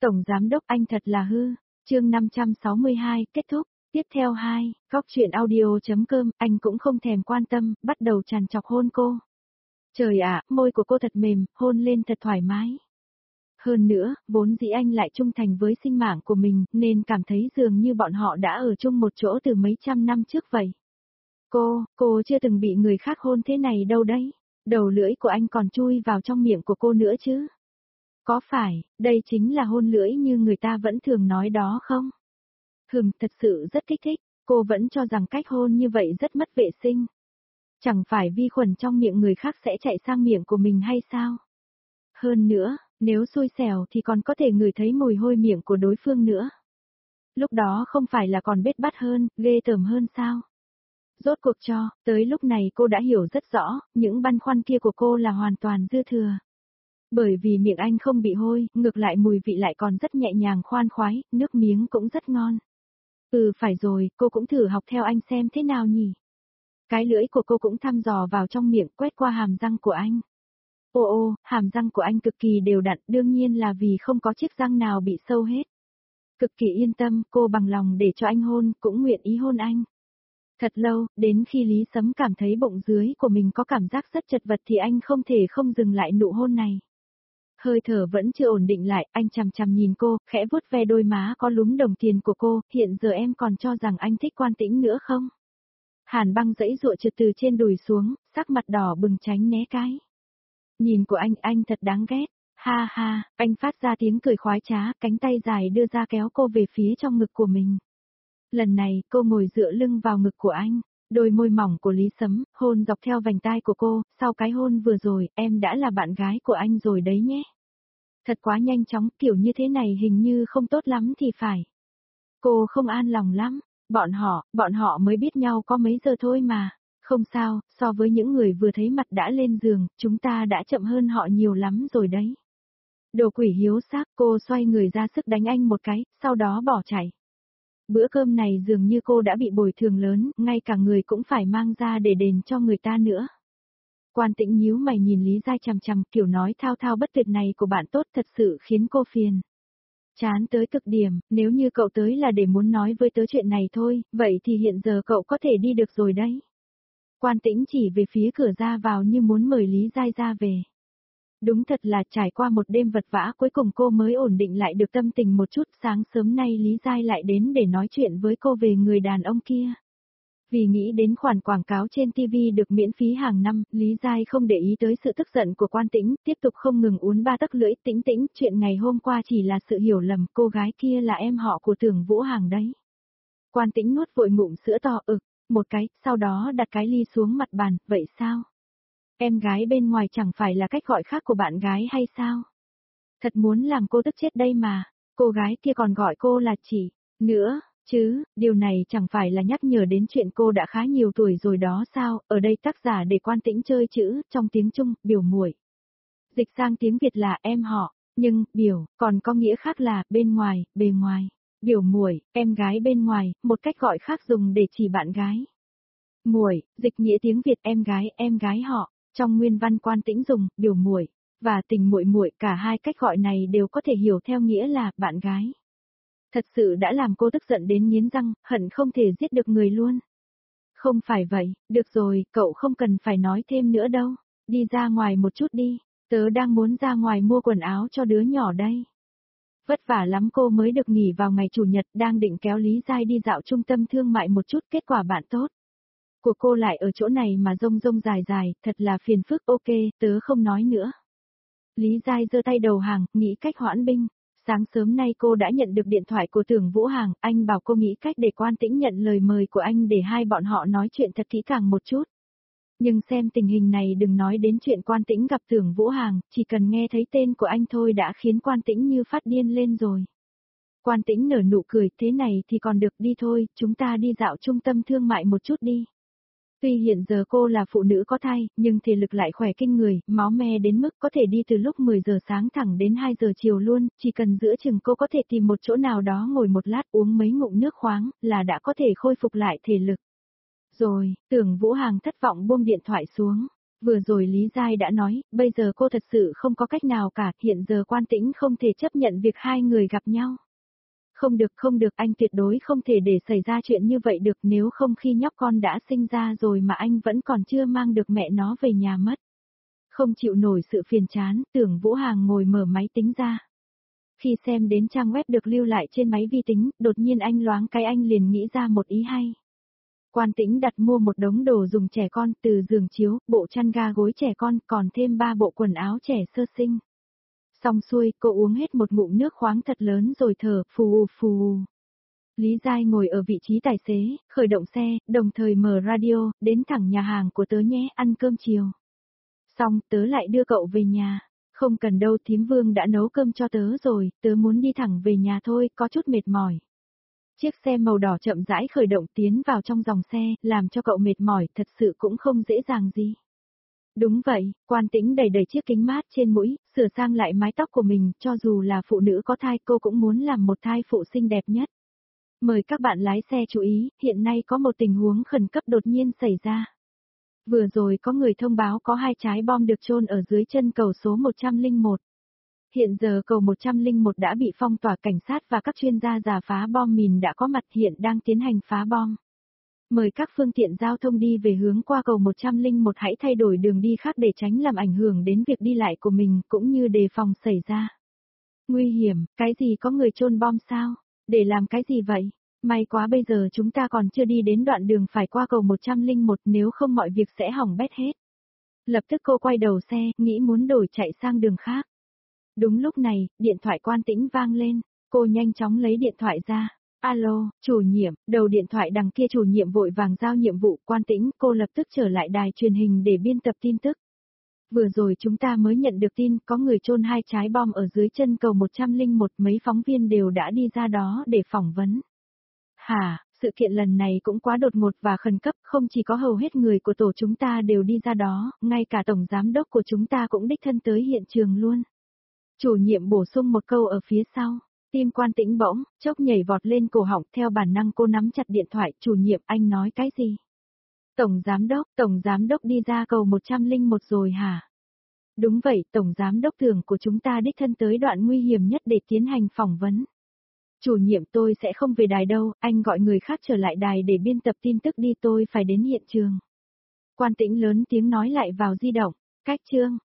Tổng giám đốc anh thật là hư. Chương 562 kết thúc. Tiếp theo 2, góc chuyện audio.com, anh cũng không thèm quan tâm, bắt đầu trằn trọc hôn cô. Trời ạ, môi của cô thật mềm, hôn lên thật thoải mái. Hơn nữa, vốn dĩ anh lại trung thành với sinh mạng của mình, nên cảm thấy dường như bọn họ đã ở chung một chỗ từ mấy trăm năm trước vậy. Cô chưa từng bị người khác hôn thế này đâu đấy. Đầu lưỡi của anh còn chui vào trong miệng của cô nữa chứ. Có phải, đây chính là hôn lưỡi như người ta vẫn thường nói đó không? Thật sự rất kích thích, cô vẫn cho rằng cách hôn như vậy rất mất vệ sinh. Chẳng phải vi khuẩn trong miệng người khác sẽ chạy sang miệng của mình hay sao? Hơn nữa, nếu xui xẻo thì còn có thể ngửi thấy mùi hôi miệng của đối phương nữa. Lúc đó không phải là còn bết bát hơn, ghê tởm hơn sao? Rốt cuộc tới lúc này cô đã hiểu rất rõ, những băn khoăn kia của cô là hoàn toàn dư thừa. Bởi vì miệng anh không bị hôi, ngược lại mùi vị lại còn rất nhẹ nhàng khoan khoái, nước miếng cũng rất ngon. Phải rồi, cô cũng thử học theo anh xem thế nào nhỉ. Cái lưỡi của cô cũng thăm dò vào trong miệng, quét qua hàm răng của anh. Hàm răng của anh cực kỳ đều đặn, đương nhiên là vì không có chiếc răng nào bị sâu hết. Cực kỳ yên tâm, cô bằng lòng để cho anh hôn, cũng nguyện ý hôn anh. Thật lâu, đến khi Lý Sấm cảm thấy bụng dưới của mình có cảm giác rất chật vật thì anh không thể không dừng lại nụ hôn này. Hơi thở vẫn chưa ổn định lại, anh chằm chằm nhìn cô, khẽ vuốt ve đôi má có lúm đồng tiền của cô, hiện giờ em còn cho rằng anh thích Quan Tĩnh nữa không? Hàn Băng giãy giụa trượt từ trên đùi xuống, sắc mặt đỏ bừng tránh né cái. Nhìn của anh thật đáng ghét. Ha ha, anh phát ra tiếng cười khoái trá, cánh tay dài đưa ra kéo cô về phía trong ngực của mình. Lần này, cô ngồi dựa lưng vào ngực của anh, đôi môi mỏng của Lý Sấm, hôn dọc theo vành tai của cô, sau cái hôn vừa rồi, em đã là bạn gái của anh rồi đấy nhé. Thật quá nhanh chóng, kiểu như thế này hình như không tốt lắm thì phải. Cô không an lòng lắm, bọn họ mới biết nhau có mấy giờ thôi mà. Không sao, so với những người vừa thấy mặt đã lên giường, chúng ta đã chậm hơn họ nhiều lắm rồi đấy. Đồ quỷ hiếu xác, cô xoay người ra sức đánh anh một cái, sau đó bỏ chạy. Bữa cơm này dường như cô đã bị bồi thường lớn, ngay cả người cũng phải mang ra để đền cho người ta nữa. Quan Tĩnh nhíu mày nhìn Lý Giai chằm chằm, kiểu nói thao thao bất tuyệt này của bạn tốt thật sự khiến cô phiền. Chán tới cực điểm, nếu như cậu tới là để muốn nói với tớ chuyện này thôi, vậy thì hiện giờ cậu có thể đi được rồi đấy. Quan Tĩnh chỉ về phía cửa ra vào như muốn mời Lý Giai ra về. Đúng thật là trải qua một đêm vật vã cuối cùng cô mới ổn định lại được tâm tình một chút, sáng sớm nay Lý Giai lại đến để nói chuyện với cô về người đàn ông kia. Vì nghĩ đến khoản quảng cáo trên TV được miễn phí hàng năm, Lý Giai không để ý tới sự tức giận của Quan Tĩnh, tiếp tục không ngừng uốn ba tấc lưỡi. Tĩnh Tĩnh, chuyện ngày hôm qua chỉ là sự hiểu lầm, cô gái kia là em họ của Tưởng Vũ Hằng đấy. Quan Tĩnh nuốt vội ngụm sữa to một cái, sau đó đặt cái ly xuống mặt bàn, vậy sao? Em gái bên ngoài chẳng phải là cách gọi khác của bạn gái hay sao? Thật muốn làm cô tức chết đây mà, cô gái kia còn gọi cô là chị, nữa, chứ, điều này chẳng phải là nhắc nhở đến chuyện cô đã khá nhiều tuổi rồi đó sao, ở đây tác giả để Quan Tĩnh chơi chữ, trong tiếng Trung, biểu muội. Dịch sang tiếng Việt là em họ, nhưng, biểu, còn có nghĩa khác là, bên ngoài, bề ngoài. Biểu muội, em gái bên ngoài, một cách gọi khác dùng để chỉ bạn gái. Muội, dịch nghĩa tiếng Việt em gái họ, trong nguyên văn Quan Tĩnh dùng, biểu muội và tình muội muội, cả hai cách gọi này đều có thể hiểu theo nghĩa là bạn gái. Thật sự đã làm cô tức giận đến nghiến răng, hận không thể giết được người luôn. Không phải vậy, được rồi, cậu không cần phải nói thêm nữa đâu, đi ra ngoài một chút đi, tớ đang muốn ra ngoài mua quần áo cho đứa nhỏ đây. Vất vả lắm cô mới được nghỉ vào ngày Chủ nhật, đang định kéo Lý Giai đi dạo trung tâm thương mại một chút, kết quả bạn tốt của cô lại ở chỗ này mà rông rông dài dài, thật là phiền phức. Ok, tớ không nói nữa. Lý Giai giơ tay đầu hàng, nghĩ cách hoãn binh. Sáng sớm nay cô đã nhận được điện thoại của Tưởng Vũ Hằng, anh bảo cô nghĩ cách để Quan Tĩnh nhận lời mời của anh để hai bọn họ nói chuyện thật kỹ càng một chút. Nhưng xem tình hình này đừng nói đến chuyện Quan Tĩnh gặp Tưởng Vũ Hằng, chỉ cần nghe thấy tên của anh thôi đã khiến Quan Tĩnh như phát điên lên rồi. Quan Tĩnh nở nụ cười, thế này thì còn được, đi thôi, chúng ta đi dạo trung tâm thương mại một chút đi. Tuy hiện giờ cô là phụ nữ có thai, nhưng thể lực lại khỏe kinh người, máu me đến mức có thể đi từ lúc 10 giờ sáng thẳng đến 2 giờ chiều luôn, chỉ cần giữa chừng cô có thể tìm một chỗ nào đó ngồi một lát uống mấy ngụm nước khoáng, là đã có thể khôi phục lại thể lực. Rồi, Tưởng Vũ Hằng thất vọng buông điện thoại xuống. Vừa rồi Lý Giai đã nói, bây giờ cô thật sự không có cách nào cả, hiện giờ Quan Tĩnh không thể chấp nhận việc hai người gặp nhau. Không được, anh tuyệt đối không thể để xảy ra chuyện như vậy được, nếu không khi nhóc con đã sinh ra rồi mà anh vẫn còn chưa mang được mẹ nó về nhà mất. Không chịu nổi sự phiền chán, Tưởng Vũ Hàng ngồi mở máy tính ra. Khi xem đến trang web được lưu lại trên máy vi tính, đột nhiên anh loáng cái anh liền nghĩ ra một ý hay. Quan Tĩnh đặt mua một đống đồ dùng trẻ con, từ giường chiếu, bộ chăn ga gối trẻ con, còn thêm 3 bộ quần áo trẻ sơ sinh. Xong xuôi, cô uống hết một ngụm nước khoáng thật lớn rồi thở, phù phù. Lý Giai ngồi ở vị trí tài xế, khởi động xe, đồng thời mở radio, đến thẳng nhà hàng của tớ nhé, ăn cơm chiều. Xong, tớ lại đưa cậu về nhà. Không cần đâu, thím Vương đã nấu cơm cho tớ rồi, tớ muốn đi thẳng về nhà thôi, có chút mệt mỏi. Chiếc xe màu đỏ chậm rãi khởi động tiến vào trong dòng xe, làm cho cậu mệt mỏi, thật sự cũng không dễ dàng gì. Đúng vậy, Quan Tĩnh đẩy đẩy chiếc kính mát trên mũi, sửa sang lại mái tóc của mình, cho dù là phụ nữ có thai cô cũng muốn làm một thai phụ xinh đẹp nhất. Mời các bạn lái xe chú ý, hiện nay có một tình huống khẩn cấp đột nhiên xảy ra. Vừa rồi có người thông báo có 2 trái bom được chôn ở dưới chân cầu số 101. Hiện giờ cầu 101 đã bị phong tỏa, cảnh sát và các chuyên gia rà phá bom mìn đã có mặt, hiện đang tiến hành phá bom. Mời các phương tiện giao thông đi về hướng qua cầu 101 hãy thay đổi đường đi khác để tránh làm ảnh hưởng đến việc đi lại của mình cũng như đề phòng xảy ra. Nguy hiểm, cái gì có người chôn bom sao? Để làm cái gì vậy? May quá bây giờ chúng ta còn chưa đi đến đoạn đường phải qua cầu 101, nếu không mọi việc sẽ hỏng bét hết. Lập tức cô quay đầu xe, nghĩ muốn đổi chạy sang đường khác. Đúng lúc này, điện thoại Quan Tĩnh vang lên, cô nhanh chóng lấy điện thoại ra. Alo, chủ nhiệm, đầu điện thoại đằng kia chủ nhiệm vội vàng giao nhiệm vụ. Quan Tĩnh, cô lập tức trở lại đài truyền hình để biên tập tin tức. Vừa rồi chúng ta mới nhận được tin có người chôn 2 trái bom ở dưới chân cầu 101, mấy phóng viên đều đã đi ra đó để phỏng vấn. Hả, sự kiện lần này cũng quá đột ngột và khẩn cấp, không chỉ có hầu hết người của tổ chúng ta đều đi ra đó, ngay cả tổng giám đốc của chúng ta cũng đích thân tới hiện trường luôn. Chủ nhiệm bổ sung một câu ở phía sau, tim Quan Tĩnh bỗng, chốc nhảy vọt lên cổ họng, theo bản năng cô nắm chặt điện thoại, chủ nhiệm anh nói cái gì? Tổng giám đốc đi ra cầu 101 rồi hả? Đúng vậy, tổng giám đốc Tưởng của chúng ta đích thân tới đoạn nguy hiểm nhất để tiến hành phỏng vấn. Chủ nhiệm tôi sẽ không về đài đâu, anh gọi người khác trở lại đài để biên tập tin tức đi, tôi phải đến hiện trường. Quan Tĩnh lớn tiếng nói lại vào di động, cách chương.